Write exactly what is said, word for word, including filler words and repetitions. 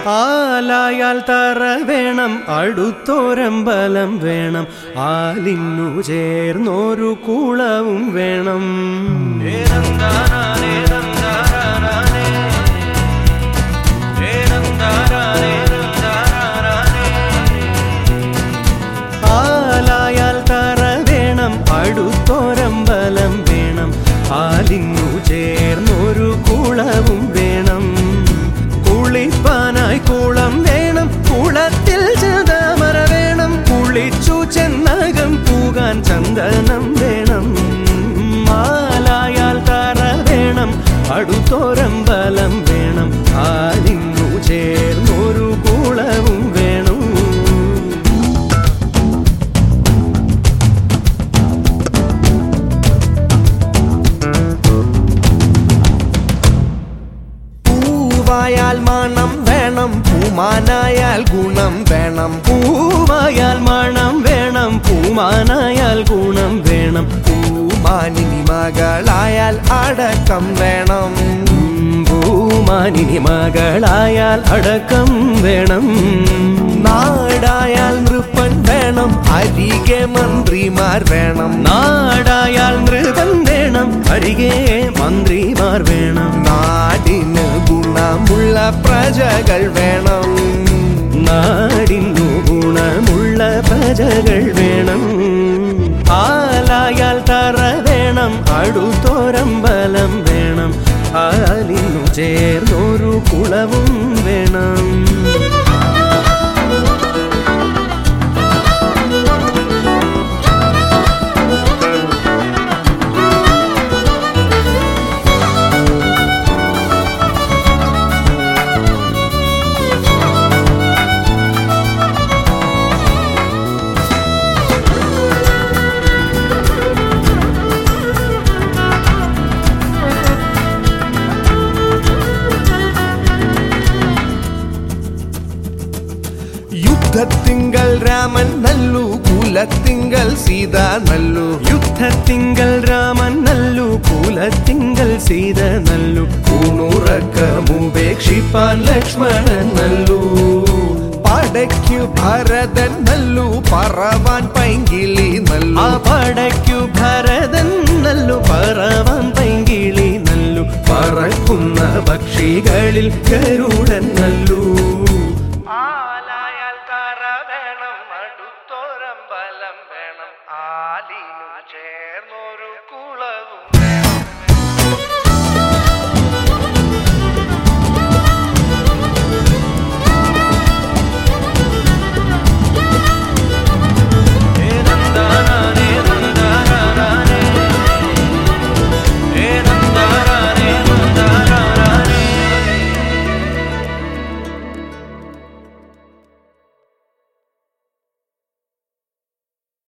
ആലായാൽ തറ വേണം, അടുത്തോരമ്പലം വേണം, ആലിന്നു ചേർന്നൊരു കുളവും വേണം. ആലായാൽ തറ വേണം, അടുത്തോരമ്പലം വേണം, ആലിന്നു ചേർന്നൊരു കുളവും വേണം. കുളിപ്പാനായി കുളം വേണം, കുളത്തിൽ ചതമര വേണം, കുളിച്ചു ചെന്നകം പൂകാൻ ചന്ദനം വേണം. ആലായാൽ തറ വേണം, അടുത്തോരമ്പലം വേണം, ആലിന്നു ചേർന്നൊരു കുളവും വേണം. പൂവായാൽ മണം വേണം, പൂമാനായാൽ ഗുണം വേണം. പൂവായാൽ മണം വേണം, പൂമാനായാൽ ഗുണം വേണം. പൂമാനിനി മകളായാൽ അടക്കം വേണം. പൂമാനിനി മകളായാൽ അടക്കം വേണം. നാടായാൽ നൃപ്പൻ വേണം, അരികെ മന്ത്രിമാർ വേണം. നാടായാൽ നൃപൻ വേണം, അരികെ മന്ത്രിമാർ വേണം. നാടിന് ഗുണമുള്ള പ്രജകൾ വേണം. നാടിനു ഗുണമുള്ള പ്രജകൾ വേണം. ആലായാൽ തറ വേണം, അടുത്തോരമ്പലം വേണം, ആലിന്നു ചേർന്നൊരു കുളവും വേണം. യുദ്ധത്തിങ്കൽ രാമൻ നല്ലു, കുലത്തിങ്കൽ സീത നല്ലു. യുദ്ധത്തിങ്കൽ രാമൻ നല്ലു, കുലത്തിങ്കൽ സീത നല്ലു. ൂണുറക്കമുപേക്ഷിപ്പാൻ ലക്ഷ്മണൻ നല്ലു. പടയ്ക്കു ഭരതൻ നല്ലു, പറവാൻ പൈങ്കിളി നല്ലു. ആ പടയ്ക്കു ഭരതൻ നല്ലു, പറവാൻ പൈങ്കിളി നല്ലു. പറക്കുന്ന പക്ഷികളിൽ ഗരുഡൻ നല്ലു.